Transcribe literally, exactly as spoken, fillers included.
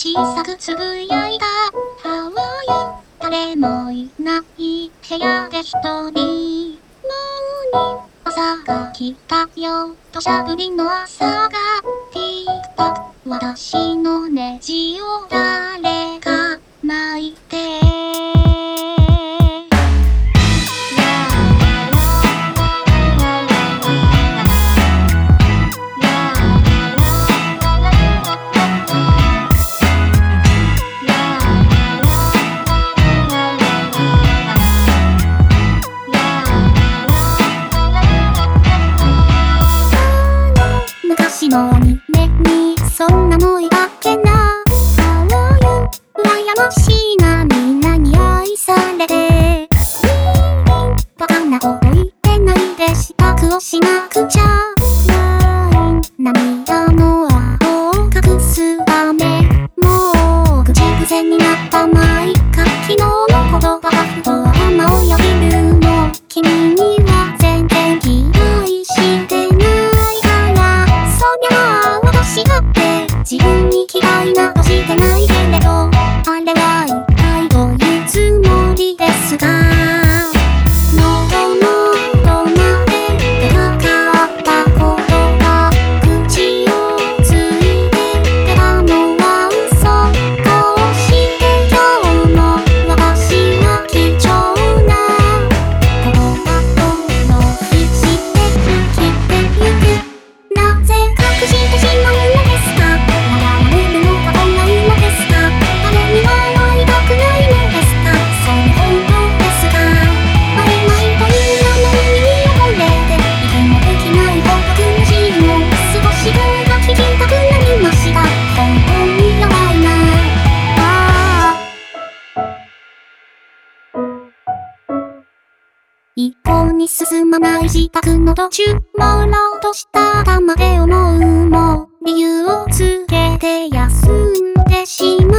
小さくつぶやいた。ハワイ、誰もいない部屋で一人。もう朝が来たよ、土砂降りの朝が。ティックタック、私のネジを誰か巻いて。昔の夢にそんなのいたっけな。ハワイ、羨ましいな、みんなに愛されて。バカなこと言ってないで支度をしなくちゃ。涙の青を隠すため、もう口癖になったまいか。昨日の言葉がふと頭をよぎるの。君には全然期待してないからそりゃあ私だって自分に嫌いなどしてないけれど、あれは一体どういうつもりですか。喉のどまで出なかったことが口をついて出たのは嘘。こうして今日も私は貴重な言葉とロスして生きてゆく。なぜ隠してしまうのですか。笑われるのが怖いのですか。誰にも会いたくないのですか。それ本当ですか。会えないという名前に溺れて息もできないほど苦しいの。少し声が聞きたくなりました。本当にやばいなあ。一向に進まない自宅の途中、朦朧とした頭で思うも理由をつけて休んでしまう。